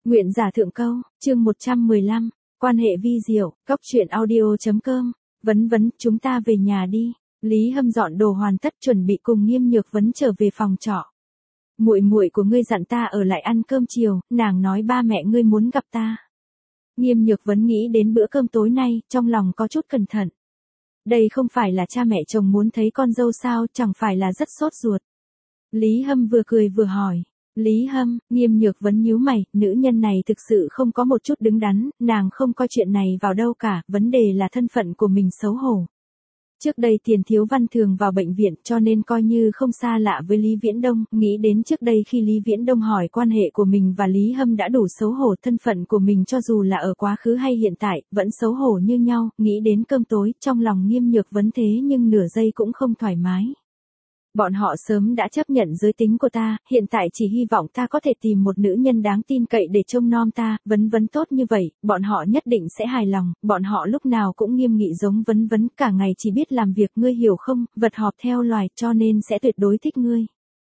Nguyện giả thượng câu, chương 115, quan hệ vi diệu, góc truyện audio.com, vấn, chúng ta về nhà đi. Lý Hâm dọn đồ hoàn tất chuẩn bị cùng Nghiêm Nhược Vấn trở về phòng trọ. Muội của ngươi dặn ta ở lại ăn cơm chiều, nàng nói ba mẹ ngươi muốn gặp ta. Nghiêm Nhược Vấn nghĩ đến bữa cơm tối nay, trong lòng có chút cẩn thận. Đây không phải là cha mẹ chồng muốn thấy con dâu sao, chẳng phải là rất sốt ruột. Lý Hâm vừa cười vừa hỏi. Lý Hâm, Nghiêm Nhược Vấn nhíu mày, nữ nhân này thực sự không có một chút đứng đắn, nàng không coi chuyện này vào đâu cả, vấn đề là thân phận của mình xấu hổ. Trước đây Tiền Thiếu Văn thường vào bệnh viện cho nên coi như không xa lạ với Lý Viễn Đông, nghĩ đến trước đây khi Lý Viễn Đông hỏi quan hệ của mình và Lý Hâm đã đủ xấu hổ, thân phận của mình cho dù là ở quá khứ hay hiện tại, vẫn xấu hổ như nhau, nghĩ đến cơm tối, trong lòng Nghiêm Nhược Vấn thế nhưng nửa giây cũng không thoải mái. Bọn họ sớm đã chấp nhận giới tính của ta, hiện tại chỉ hy vọng ta có thể tìm một nữ nhân đáng tin cậy để trông nom ta, vấn tốt như vậy, bọn họ nhất định sẽ hài lòng, bọn họ lúc nào cũng nghiêm nghị giống vấn, cả ngày chỉ biết làm việc, ngươi hiểu không, vật họp theo loài, cho nên sẽ tuyệt đối thích ngươi.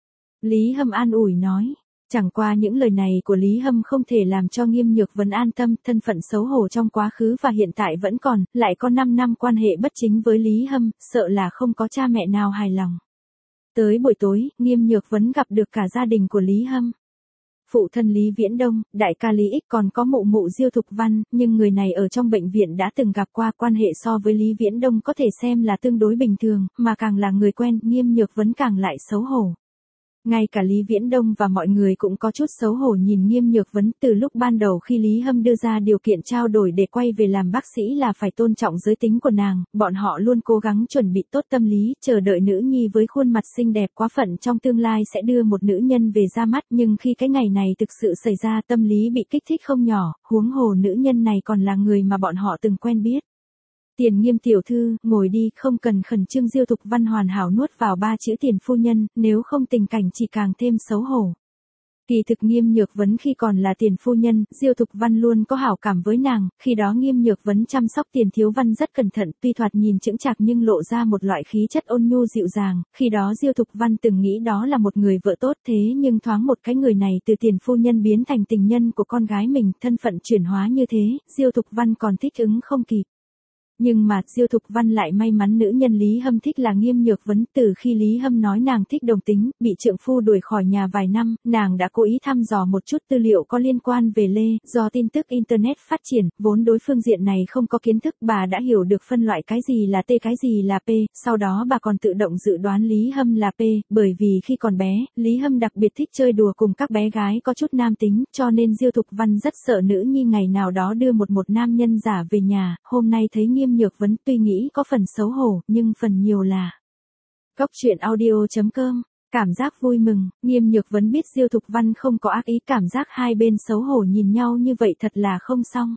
Lý Hâm an ủi nói. Chẳng qua những lời này của Lý Hâm không thể làm cho Nghiêm Nhược Vấn an tâm, thân phận xấu hổ trong quá khứ và hiện tại vẫn còn, lại có 5 năm quan hệ bất chính với Lý Hâm, sợ là không có cha mẹ nào hài lòng. Tới buổi tối, Nghiêm Nhược Vấn gặp được cả gia đình của Lý Hâm. Phụ thân Lý Viễn Đông, đại ca Lý Ích còn có mụ Diêu Thục Văn, nhưng người này ở trong bệnh viện đã từng gặp qua, quan hệ so với Lý Viễn Đông có thể xem là tương đối bình thường, mà càng là người quen, Nghiêm Nhược Vấn càng lại xấu hổ. Ngay cả Lý Viễn Đông và mọi người cũng có chút xấu hổ nhìn Nghiêm Nhược Vấn, từ lúc ban đầu khi Lý Hâm đưa ra điều kiện trao đổi để quay về làm bác sĩ là phải tôn trọng giới tính của nàng, bọn họ luôn cố gắng chuẩn bị tốt tâm lý, chờ đợi nữ nhi với khuôn mặt xinh đẹp quá phận trong tương lai sẽ đưa một nữ nhân về ra mắt, nhưng khi cái ngày này thực sự xảy ra, tâm lý bị kích thích không nhỏ, huống hồ nữ nhân này còn là người mà bọn họ từng quen biết. Tiền Nghiêm tiểu thư, ngồi đi, không cần khẩn trương. Diêu Thục Văn hoàn hảo nuốt vào 3 chữ Tiền phu nhân, nếu không tình cảnh chỉ càng thêm xấu hổ. Kỳ thực Nghiêm Nhược Vấn khi còn là Tiền phu nhân, Diêu Thục Văn luôn có hảo cảm với nàng, khi đó Nghiêm Nhược Vấn chăm sóc Tiền Thiếu Văn rất cẩn thận, tuy thoạt nhìn chững chạc nhưng lộ ra một loại khí chất ôn nhu dịu dàng, khi đó Diêu Thục Văn từng nghĩ đó là một người vợ tốt, thế nhưng thoáng một cái người này từ Tiền phu nhân biến thành tình nhân của con gái mình, thân phận chuyển hóa như thế, Diêu Thục Văn còn thích ứng không kịp. Nhưng mà, Diêu Thục Văn lại may mắn nữ nhân Lý Hâm thích là Nghiêm Nhược Vấn, từ khi Lý Hâm nói nàng thích đồng tính, bị trượng phu đuổi khỏi nhà vài năm, nàng đã cố ý thăm dò một chút tư liệu có liên quan về Lê, do tin tức Internet phát triển, vốn đối phương diện này không có kiến thức, bà đã hiểu được phân loại cái gì là T cái gì là P, sau đó bà còn tự động dự đoán Lý Hâm là P, bởi vì khi còn bé, Lý Hâm đặc biệt thích chơi đùa cùng các bé gái có chút nam tính, cho nên Diêu Thục Văn rất sợ nữ nhi ngày nào đó đưa một nam nhân giả về nhà, hôm nay thấy Nghiêm Nhược Vấn tuy nghĩ có phần xấu hổ, nhưng phần nhiều là góc truyện audio.com, cảm giác vui mừng. Nghiêm Nhược Vấn biết Diêu Thục Văn không có ác ý, cảm giác hai bên xấu hổ nhìn nhau như vậy thật là không xong.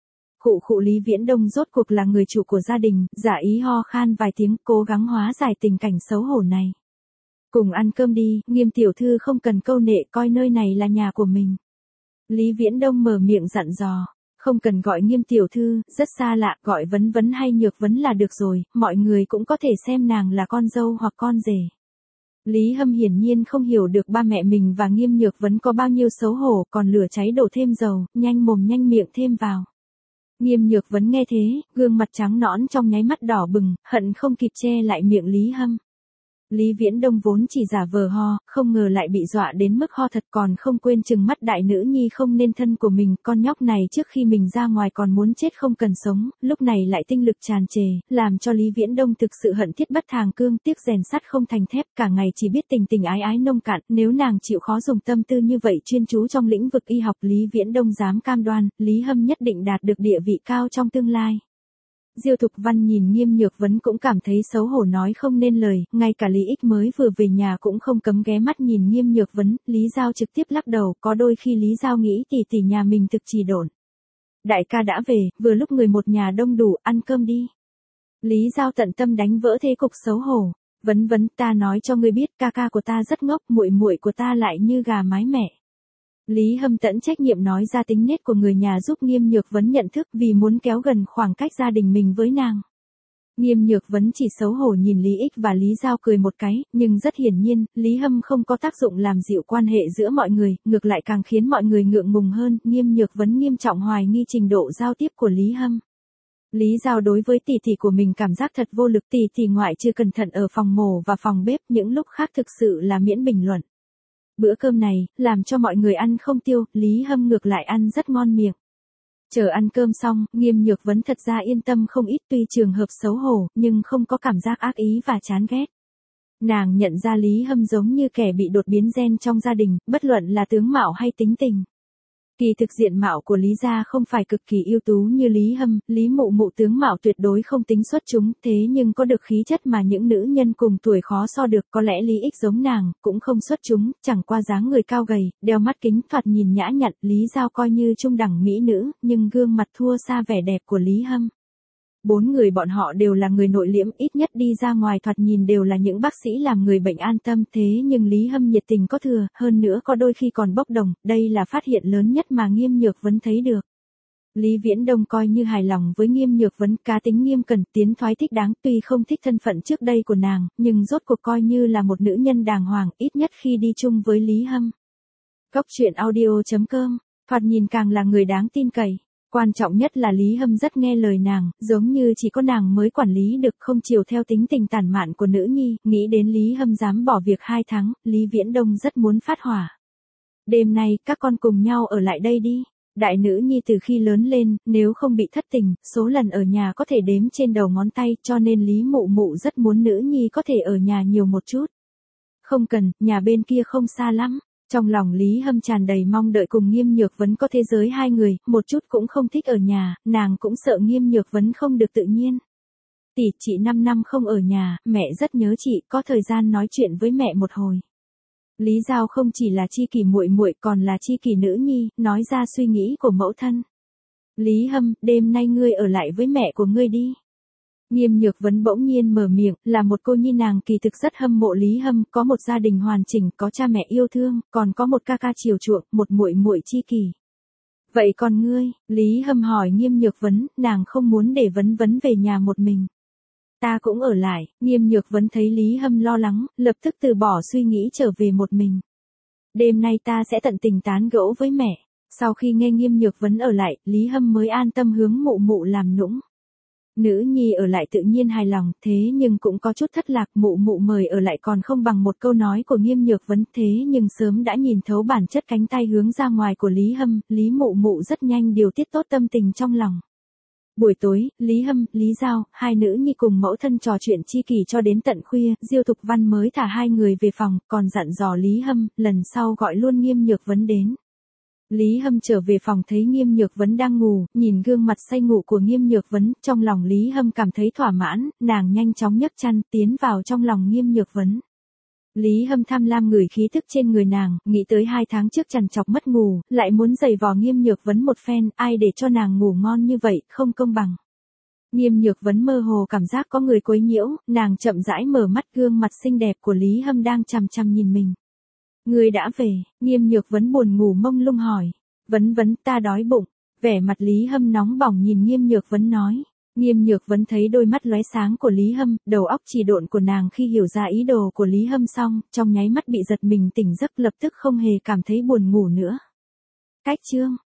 Khụ Lý Viễn Đông rốt cuộc là người chủ của gia đình, giả ý ho khan vài tiếng, cố gắng hóa giải tình cảnh xấu hổ này. Cùng ăn cơm đi, Nghiêm tiểu thư không cần câu nệ, coi nơi này là nhà của mình. Lý Viễn Đông mở miệng dặn dò. Không cần gọi Nghiêm tiểu thư, rất xa lạ, gọi vấn hay Nhược Vấn là được rồi, mọi người cũng có thể xem nàng là con dâu hoặc con rể. Lý Hâm hiển nhiên không hiểu được ba mẹ mình và Nghiêm Nhược Vấn có bao nhiêu xấu hổ, còn lửa cháy đổ thêm dầu, nhanh mồm nhanh miệng thêm vào. Nghiêm Nhược Vấn nghe thế, gương mặt trắng nõn trong nháy mắt đỏ bừng, hận không kịp che lại miệng Lý Hâm. Lý Viễn Đông vốn chỉ giả vờ ho, không ngờ lại bị dọa đến mức ho thật, còn không quên trừng mắt đại nữ nhi không nên thân của mình, con nhóc này trước khi mình ra ngoài còn muốn chết không cần sống, lúc này lại tinh lực tràn trề, làm cho Lý Viễn Đông thực sự hận thiết bất thàng cương, tiếc rèn sắt không thành thép, cả ngày chỉ biết tình ái nông cạn, nếu nàng chịu khó dùng tâm tư như vậy chuyên chú trong lĩnh vực y học, Lý Viễn Đông dám cam đoan, Lý Hâm nhất định đạt được địa vị cao trong tương lai. Diêu Thục Văn nhìn Nghiêm Nhược Vấn cũng cảm thấy xấu hổ nói không nên lời, ngay cả Lý Ích mới vừa về nhà cũng không cấm ghé mắt nhìn Nghiêm Nhược Vấn, Lý Giao trực tiếp lắc đầu, có đôi khi Lý Giao nghĩ tỷ nhà mình thực trì độn. Đại ca đã về, vừa lúc người một nhà đông đủ, ăn cơm đi. Lý Giao tận tâm đánh vỡ thế cục xấu hổ, vấn, ta nói cho ngươi biết, ca của ta rất ngốc, muội của ta lại như gà mái mẹ. Lý Hâm tận trách nhiệm nói ra tính nết của người nhà giúp Nghiêm Nhược Vấn nhận thức, vì muốn kéo gần khoảng cách gia đình mình với nàng. Nghiêm Nhược Vấn chỉ xấu hổ nhìn Lý Ích và Lý Giao cười một cái, nhưng rất hiển nhiên, Lý Hâm không có tác dụng làm dịu quan hệ giữa mọi người, ngược lại càng khiến mọi người ngượng ngùng hơn. Nghiêm Nhược Vấn nghiêm trọng hoài nghi trình độ giao tiếp của Lý Hâm. Lý Giao đối với tỷ tỷ của mình cảm giác thật vô lực, tỷ tỷ ngoại trừ cẩn thận ở phòng mổ và phòng bếp, những lúc khác thực sự là miễn bình luận. Bữa cơm này, làm cho mọi người ăn không tiêu, Lý Hâm ngược lại ăn rất ngon miệng. Chờ ăn cơm xong, Nghiêm Nhược Vấn thật ra yên tâm không ít, tuy trường hợp xấu hổ, nhưng không có cảm giác ác ý và chán ghét. Nàng nhận ra Lý Hâm giống như kẻ bị đột biến gen trong gia đình, bất luận là tướng mạo hay tính tình. Kỳ thực diện mạo của Lý gia không phải cực kỳ ưu tú như Lý Hâm, Lý Mụ Mụ tướng mạo tuyệt đối không tính xuất chúng, thế nhưng có được khí chất mà những nữ nhân cùng tuổi khó so được, có lẽ Lý Ích giống nàng, cũng không xuất chúng, chẳng qua dáng người cao gầy, đeo mắt kính thoạt nhìn nhã nhặn, Lý Giao coi như trung đẳng mỹ nữ, nhưng gương mặt thua xa vẻ đẹp của Lý Hâm. 4 người bọn họ đều là người nội liễm, ít nhất đi ra ngoài thoạt nhìn đều là những bác sĩ làm người bệnh an tâm, thế nhưng Lý Hâm nhiệt tình có thừa, hơn nữa có đôi khi còn bốc đồng, đây là phát hiện lớn nhất mà Nghiêm Nhược Vấn thấy được. Lý Viễn Đông coi như hài lòng với Nghiêm Nhược Vấn, cá tính nghiêm cẩn, tiến thoái thích đáng, tuy không thích thân phận trước đây của nàng, nhưng rốt cuộc coi như là một nữ nhân đàng hoàng, ít nhất khi đi chung với Lý Hâm. Cốc truyện audio.com, thoạt nhìn càng là người đáng tin cậy. Quan trọng nhất là Lý Hâm rất nghe lời nàng, giống như chỉ có nàng mới quản lý được, không chiều theo tính tình tản mạn của nữ nhi. Nghĩ đến Lý Hâm dám bỏ việc 2 tháng, Lý Viễn Đông rất muốn phát hỏa. Đêm nay, các con cùng nhau ở lại đây đi. Đại nữ nhi từ khi lớn lên, nếu không bị thất tình, số lần ở nhà có thể đếm trên đầu ngón tay, cho nên Lý Mụ Mụ rất muốn nữ nhi có thể ở nhà nhiều một chút. Không cần, nhà bên kia không xa lắm. Trong lòng Lý Hâm tràn đầy mong đợi cùng Nghiêm Nhược Vấn có thế giới hai người, một chút cũng không thích ở nhà, nàng cũng sợ Nghiêm Nhược Vấn không được tự nhiên. Tỷ, chị 5 năm không ở nhà, mẹ rất nhớ chị, có thời gian nói chuyện với mẹ một hồi. Lý Giao không chỉ là chi kỷ muội muội còn là chi kỷ nữ nhi, nói ra suy nghĩ của mẫu thân. Lý Hâm, đêm nay ngươi ở lại với mẹ của ngươi đi. Nghiêm Nhược Vấn bỗng nhiên mở miệng, là một cô nhi nàng kỳ thực rất hâm mộ Lý Hâm, có một gia đình hoàn chỉnh, có cha mẹ yêu thương, còn có một ca ca chiều chuộng, một muội muội chi kỷ. Vậy còn ngươi? Lý Hâm hỏi Nghiêm Nhược Vấn, nàng không muốn để Vấn Vấn về nhà một mình. Ta cũng ở lại. Nghiêm Nhược Vấn thấy Lý Hâm lo lắng, lập tức từ bỏ suy nghĩ trở về một mình. Đêm nay ta sẽ tận tình tán gẫu với mẹ. Sau khi nghe Nghiêm Nhược Vấn ở lại, Lý Hâm mới an tâm hướng Mụ Mụ làm nũng. Nữ nhi ở lại tự nhiên hài lòng, thế nhưng cũng có chút thất lạc, Mụ Mụ mời ở lại còn không bằng một câu nói của Nghiêm Nhược Vấn, thế nhưng sớm đã nhìn thấu bản chất cánh tay hướng ra ngoài của Lý Hâm, Lý Mụ Mụ rất nhanh điều tiết tốt tâm tình trong lòng. Buổi tối, Lý Hâm, Lý Giao, hai nữ nhi cùng mẫu thân trò chuyện chi kỷ cho đến tận khuya, Diêu Thục Văn mới thả hai người về phòng, còn dặn dò Lý Hâm, lần sau gọi luôn Nghiêm Nhược Vấn đến. Lý Hâm trở về phòng thấy Nghiêm Nhược Vấn đang ngủ, nhìn gương mặt say ngủ của Nghiêm Nhược Vấn, trong lòng Lý Hâm cảm thấy thỏa mãn, nàng nhanh chóng nhấc chăn, tiến vào trong lòng Nghiêm Nhược Vấn. Lý Hâm tham lam ngửi khí tức trên người nàng, nghĩ tới 2 tháng trước trằn trọc mất ngủ, lại muốn giày vò Nghiêm Nhược Vấn một phen, ai để cho nàng ngủ ngon như vậy, không công bằng. Nghiêm Nhược Vấn mơ hồ cảm giác có người quấy nhiễu, nàng chậm rãi mở mắt, gương mặt xinh đẹp của Lý Hâm đang chằm chằm nhìn mình. Ngươi đã về? Nghiêm Nhược Vấn buồn ngủ mông lung hỏi. Vấn Vấn, ta đói bụng. Vẻ mặt Lý Hâm nóng bỏng nhìn Nghiêm Nhược Vấn nói. Nghiêm Nhược Vấn thấy đôi mắt lóe sáng của Lý Hâm, đầu óc trì độn của nàng khi hiểu ra ý đồ của Lý Hâm xong, trong nháy mắt bị giật mình tỉnh giấc, lập tức không hề cảm thấy buồn ngủ nữa. Cách chương